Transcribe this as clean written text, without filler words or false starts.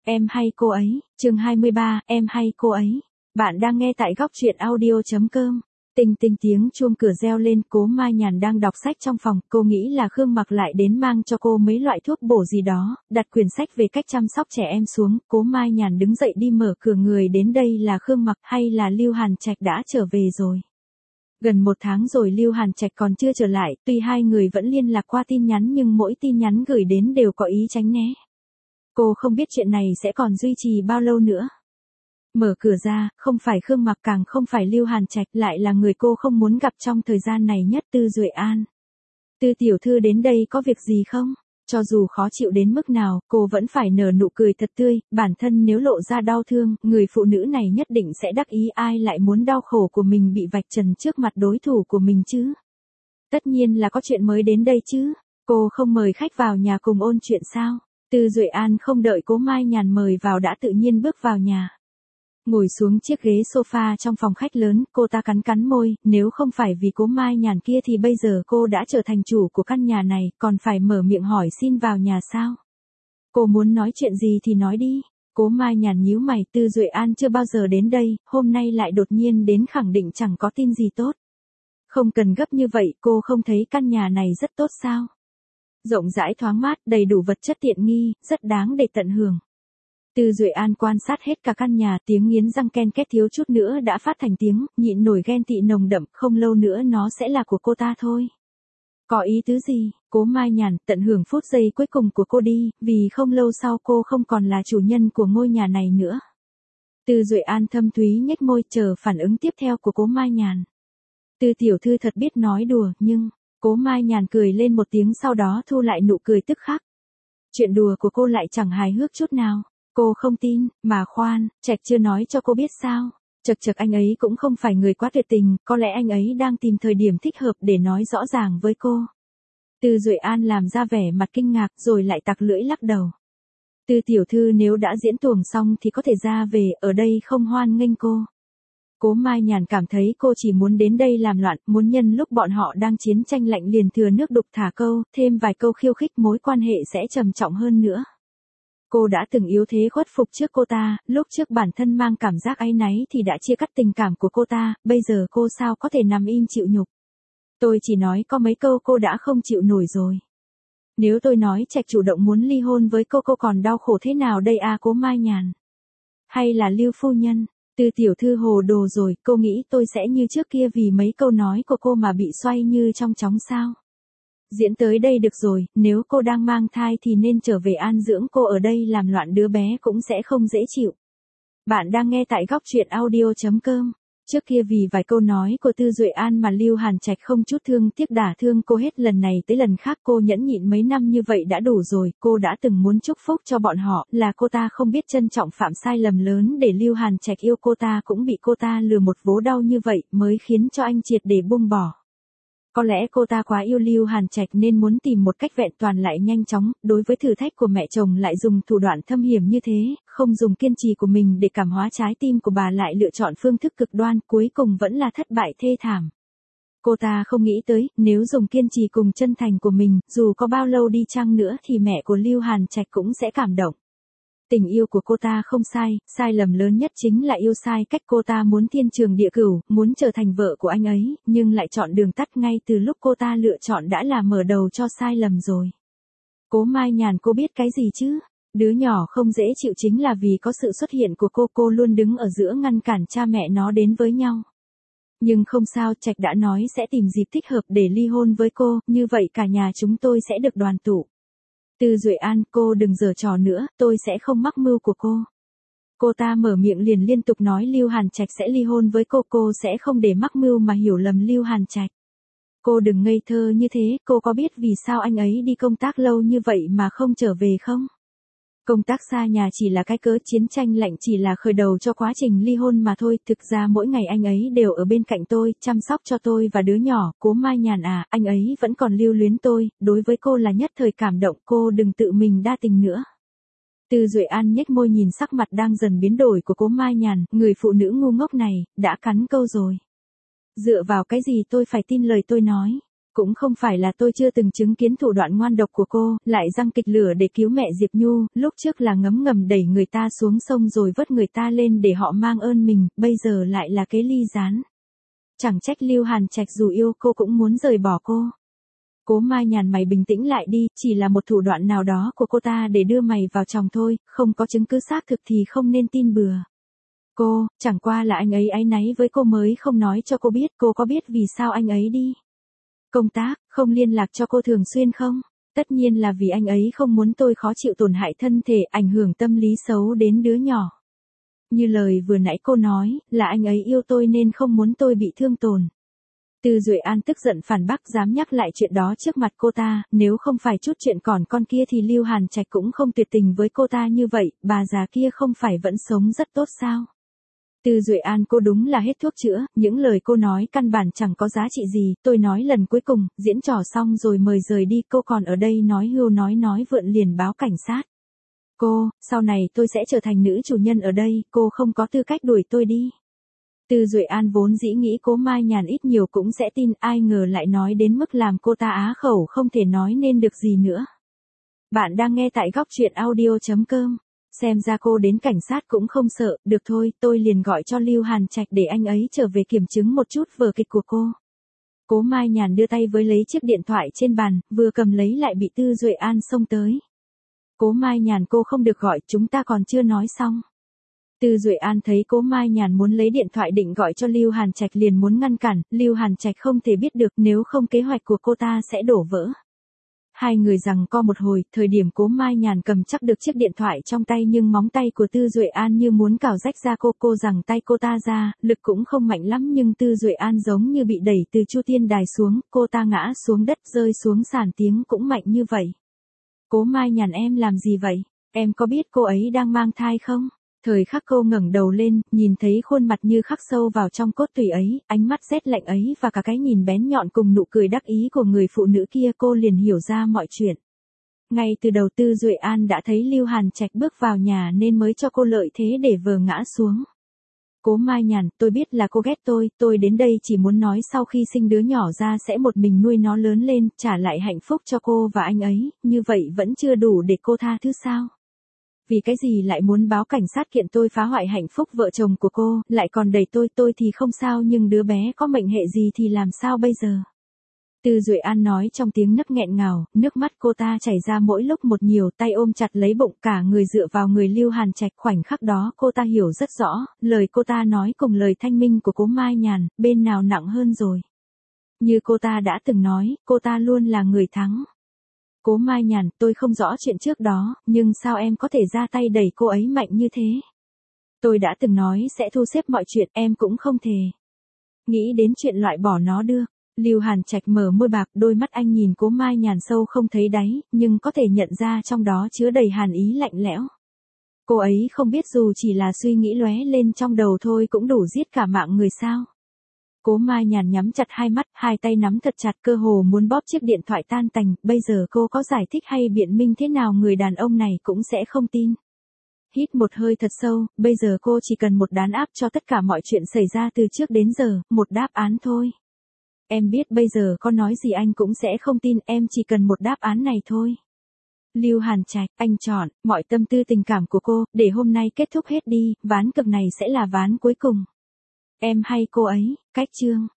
Em hay cô ấy, chương 23, em hay cô ấy. Bạn đang nghe tại góc truyện audio.com. Tinh tinh tiếng chuông cửa reo lên, Cố Mai Nhàn đang đọc sách trong phòng, cô nghĩ là Khương Mặc lại đến mang cho cô mấy loại thuốc bổ gì đó, đặt quyển sách về cách chăm sóc trẻ em xuống, Cố Mai Nhàn đứng dậy đi mở cửa, người đến đây là Khương Mặc hay là Lưu Hàn Trạch đã trở về rồi. Gần 1 tháng rồi Lưu Hàn Trạch còn chưa trở lại, tuy hai người vẫn liên lạc qua tin nhắn nhưng mỗi tin nhắn gửi đến đều có ý tránh né. Cô không biết chuyện này sẽ còn duy trì bao lâu nữa. Mở cửa ra, không phải Khương Mặc càng không phải Lưu Hàn Trạch, lại là người cô không muốn gặp trong thời gian này nhất, Tư Duệ An. Tư tiểu thư đến đây có việc gì không? Cho dù khó chịu đến mức nào, cô vẫn phải nở nụ cười thật tươi, bản thân nếu lộ ra đau thương, người phụ nữ này nhất định sẽ đắc ý, ai lại muốn đau khổ của mình bị vạch trần trước mặt đối thủ của mình chứ? Tất nhiên là có chuyện mới đến đây chứ, cô không mời khách vào nhà cùng ôn chuyện sao? Tư Duệ An không đợi Cố Mai Nhàn mời vào đã tự nhiên bước vào nhà. Ngồi xuống chiếc ghế sofa trong phòng khách lớn, cô ta cắn cắn môi, nếu không phải vì Cố Mai Nhàn kia thì bây giờ cô đã trở thành chủ của căn nhà này, còn phải mở miệng hỏi xin vào nhà sao? Cô muốn nói chuyện gì thì nói đi. Cố Mai Nhàn nhíu mày, Tư Duệ An chưa bao giờ đến đây, hôm nay lại đột nhiên đến khẳng định chẳng có tin gì tốt. Không cần gấp như vậy, cô không thấy căn nhà này rất tốt sao? Rộng rãi thoáng mát, đầy đủ vật chất tiện nghi, rất đáng để tận hưởng. Tư Duệ An quan sát hết cả căn nhà, tiếng nghiến răng ken két thiếu chút nữa đã phát thành tiếng, nhịn nổi ghen tị nồng đậm, không lâu nữa nó sẽ là của cô ta thôi. Có ý tứ gì? Cố Mai Nhàn, tận hưởng phút giây cuối cùng của cô đi, vì không lâu sau cô không còn là chủ nhân của ngôi nhà này nữa. Tư Duệ An thâm thúy nhếch môi chờ phản ứng tiếp theo của Cố Mai Nhàn. Tư tiểu thư thật biết nói đùa, nhưng... Cố Mai Nhàn cười lên một tiếng sau đó thu lại nụ cười tức khắc. Chuyện đùa của cô lại chẳng hài hước chút nào. Cô không tin, mà khoan, Trạch chưa nói cho cô biết sao? Chật anh ấy cũng không phải người quá tuyệt tình, có lẽ anh ấy đang tìm thời điểm thích hợp để nói rõ ràng với cô. Tư Duệ An làm ra vẻ mặt kinh ngạc rồi lại tặc lưỡi lắc đầu. Tư tiểu thư nếu đã diễn tuồng xong thì có thể ra về, ở đây không hoan nghênh cô. Cố Mai Nhàn cảm thấy cô chỉ muốn đến đây làm loạn, muốn nhân lúc bọn họ đang chiến tranh lạnh liền thừa nước đục thả câu, thêm vài câu khiêu khích mối quan hệ sẽ trầm trọng hơn nữa. Cô đã từng yếu thế khuất phục trước cô ta, lúc trước bản thân mang cảm giác áy náy thì đã chia cắt tình cảm của cô ta, bây giờ cô sao có thể nằm im chịu nhục. Tôi chỉ nói có mấy câu cô đã không chịu nổi rồi. Nếu tôi nói Trạch chủ động muốn ly hôn với cô còn đau khổ thế nào đây à? Cố Mai Nhàn? Hay là Lưu phu nhân? Tư tiểu thư hồ đồ rồi, cô nghĩ tôi sẽ như trước kia vì mấy câu nói của cô mà bị xoay như trong chóng sao? Diễn tới đây được rồi, nếu cô đang mang thai thì nên trở về an dưỡng, cô ở đây làm loạn đứa bé cũng sẽ không dễ chịu. Bạn đang nghe tại góc truyện audio.com. Trước kia vì vài câu nói của Tư Duệ An mà Lưu Hàn Trạch không chút thương tiếc đả thương cô hết lần này tới lần khác, cô nhẫn nhịn mấy năm như vậy đã đủ rồi, cô đã từng muốn chúc phúc cho bọn họ, là cô ta không biết trân trọng phạm sai lầm lớn để Lưu Hàn Trạch yêu cô ta cũng bị cô ta lừa một vố đau như vậy mới khiến cho anh triệt để buông bỏ. Có lẽ cô ta quá yêu Lưu Hàn Trạch nên muốn tìm một cách vẹn toàn lại nhanh chóng, đối với thử thách của mẹ chồng lại dùng thủ đoạn thâm hiểm như thế, không dùng kiên trì của mình để cảm hóa trái tim của bà lại lựa chọn phương thức cực đoan, cuối cùng vẫn là thất bại thê thảm. Cô ta không nghĩ tới, nếu dùng kiên trì cùng chân thành của mình, dù có bao lâu đi chăng nữa thì mẹ của Lưu Hàn Trạch cũng sẽ cảm động. Tình yêu của cô ta không sai, sai lầm lớn nhất chính là yêu sai cách. Cô ta muốn thiên trường địa cửu, muốn trở thành vợ của anh ấy, nhưng lại chọn đường tắt ngay từ lúc cô ta lựa chọn đã là mở đầu cho sai lầm rồi. Cố Mai Nhàn, cô biết cái gì chứ? Đứa nhỏ không dễ chịu chính là vì có sự xuất hiện của cô luôn đứng ở giữa ngăn cản cha mẹ nó đến với nhau. Nhưng không sao, Trạch đã nói sẽ tìm dịp thích hợp để ly hôn với cô, như vậy cả nhà chúng tôi sẽ được đoàn tụ. Tư Duệ An, cô đừng giở trò nữa, tôi sẽ không mắc mưu của cô. Cô ta mở miệng liền liên tục nói Lưu Hàn Trạch sẽ ly hôn với cô sẽ không để mắc mưu mà hiểu lầm Lưu Hàn Trạch. Cô đừng ngây thơ như thế, cô có biết vì sao anh ấy đi công tác lâu như vậy mà không trở về không? Công tác xa nhà chỉ là cái cớ, chiến tranh lạnh chỉ là khởi đầu cho quá trình ly hôn mà thôi, thực ra mỗi ngày anh ấy đều ở bên cạnh tôi, chăm sóc cho tôi và đứa nhỏ. Cố Mai Nhàn à, anh ấy vẫn còn lưu luyến tôi, đối với cô là nhất thời cảm động, cô đừng tự mình đa tình nữa. Tư Duệ An nhếch môi nhìn sắc mặt đang dần biến đổi của Cố Mai Nhàn, người phụ nữ ngu ngốc này, đã cắn câu rồi. Dựa vào cái gì tôi phải tin lời tôi nói? Cũng không phải là tôi chưa từng chứng kiến thủ đoạn ngoan độc của cô, lại giăng kịch lửa để cứu mẹ Diệp Nhu, lúc trước là ngấm ngầm đẩy người ta xuống sông rồi vớt người ta lên để họ mang ơn mình, bây giờ lại là kế ly gián. Chẳng trách Lưu Hàn Trạch dù yêu cô cũng muốn rời bỏ cô. Cố Mai Nhàn, mày bình tĩnh lại đi, chỉ là một thủ đoạn nào đó của cô ta để đưa mày vào chồng thôi, không có chứng cứ xác thực thì không nên tin bừa. Cô, chẳng qua là anh ấy áy náy với cô mới không nói cho cô biết, cô có biết vì sao anh ấy đi công tác, không liên lạc cho cô thường xuyên không? Tất nhiên là vì anh ấy không muốn tôi khó chịu tổn hại thân thể, ảnh hưởng tâm lý xấu đến đứa nhỏ. Như lời vừa nãy cô nói, là anh ấy yêu tôi nên không muốn tôi bị thương tổn. Từ Duệ An tức giận phản bác, dám nhắc lại chuyện đó trước mặt cô ta, nếu không phải chút chuyện còn con kia thì Lưu Hàn Trạch cũng không tuyệt tình với cô ta như vậy, bà già kia không phải vẫn sống rất tốt sao? Từ Duệ An, cô đúng là hết thuốc chữa, những lời cô nói căn bản chẳng có giá trị gì, tôi nói lần cuối cùng, diễn trò xong rồi mời rời đi, cô còn ở đây nói hưu nói vượn liền báo cảnh sát. Cô, sau này tôi sẽ trở thành nữ chủ nhân ở đây, cô không có tư cách đuổi tôi đi. Từ Duệ An vốn dĩ nghĩ Cố Mai Nhàn ít nhiều cũng sẽ tin, ai ngờ lại nói đến mức làm cô ta á khẩu không thể nói nên được gì nữa. Bạn đang nghe tại góc truyện audio.com. Xem ra cô đến cảnh sát cũng không sợ, được thôi, tôi liền gọi cho Lưu Hàn Trạch để anh ấy trở về kiểm chứng một chút vở kịch của cô. Cố Mai Nhàn đưa tay với lấy chiếc điện thoại trên bàn, vừa cầm lấy lại bị Từ Duệ An xông tới. Cố Mai Nhàn, cô không được gọi, chúng ta còn chưa nói xong. Từ Duệ An thấy Cố Mai Nhàn muốn lấy điện thoại định gọi cho Lưu Hàn Trạch liền muốn ngăn cản, Lưu Hàn Trạch không thể biết được, nếu không kế hoạch của cô ta sẽ đổ vỡ. Hai người giằng co một hồi, thời điểm Cố Mai Nhàn cầm chắc được chiếc điện thoại trong tay nhưng móng tay của Tư Duệ An như muốn cào rách da cô giằng tay cô ta ra, lực cũng không mạnh lắm nhưng Tư Duệ An giống như bị đẩy từ Chu Tiên Đài xuống, cô ta ngã xuống đất rơi xuống sàn, tiếng cũng mạnh như vậy. Cố Mai Nhàn, em làm gì vậy? Em có biết cô ấy đang mang thai không? Thời khắc cô ngẩng đầu lên, nhìn thấy khuôn mặt như khắc sâu vào trong cốt tủy ấy, ánh mắt rét lạnh ấy và cả cái nhìn bén nhọn cùng nụ cười đắc ý của người phụ nữ kia, cô liền hiểu ra mọi chuyện. Ngay từ đầu Tư Duệ An đã thấy Lưu Hàn Trạch bước vào nhà nên mới cho cô lợi thế để vờ ngã xuống. Cố Mai Nhàn, tôi biết là cô ghét tôi đến đây chỉ muốn nói sau khi sinh đứa nhỏ ra sẽ một mình nuôi nó lớn lên, trả lại hạnh phúc cho cô và anh ấy, như vậy vẫn chưa đủ để cô tha thứ sao? Vì cái gì lại muốn báo cảnh sát kiện tôi phá hoại hạnh phúc vợ chồng của cô, lại còn đẩy tôi thì không sao nhưng đứa bé có mệnh hệ gì thì làm sao bây giờ? Từ Duệ An nói trong tiếng nấc nghẹn ngào, nước mắt cô ta chảy ra mỗi lúc một nhiều, tay ôm chặt lấy bụng, cả người dựa vào người Lưu Hàn Trạch. Khoảnh khắc đó cô ta hiểu rất rõ, lời cô ta nói cùng lời thanh minh của Cố Mai Nhàn, bên nào nặng hơn rồi. Như cô ta đã từng nói, cô ta luôn là người thắng. Cố Mai Nhàn, tôi không rõ chuyện trước đó, nhưng sao em có thể ra tay đẩy cô ấy mạnh như thế? Tôi đã từng nói sẽ thu xếp mọi chuyện, em cũng không thể nghĩ đến chuyện loại bỏ nó được. Lưu Hàn Trạch mở môi bạc, đôi mắt anh nhìn Cố Mai Nhàn sâu không thấy đáy, nhưng có thể nhận ra trong đó chứa đầy hàn ý lạnh lẽo. Cô ấy không biết dù chỉ là suy nghĩ lóe lên trong đầu thôi cũng đủ giết cả mạng người sao? Cố Mai Nhàn nhắm chặt hai mắt, hai tay nắm thật chặt, cơ hồ muốn bóp chiếc điện thoại tan tành, bây giờ cô có giải thích hay biện minh thế nào người đàn ông này cũng sẽ không tin. Hít một hơi thật sâu, bây giờ cô chỉ cần một đán áp cho tất cả mọi chuyện xảy ra từ trước đến giờ, một đáp án thôi. Em biết bây giờ có nói gì anh cũng sẽ không tin, em chỉ cần một đáp án này thôi. Lưu Hàn Trạch, anh chọn mọi tâm tư tình cảm của cô, để hôm nay kết thúc hết đi, ván cược này sẽ là ván cuối cùng. Em hay cô ấy, cách chương.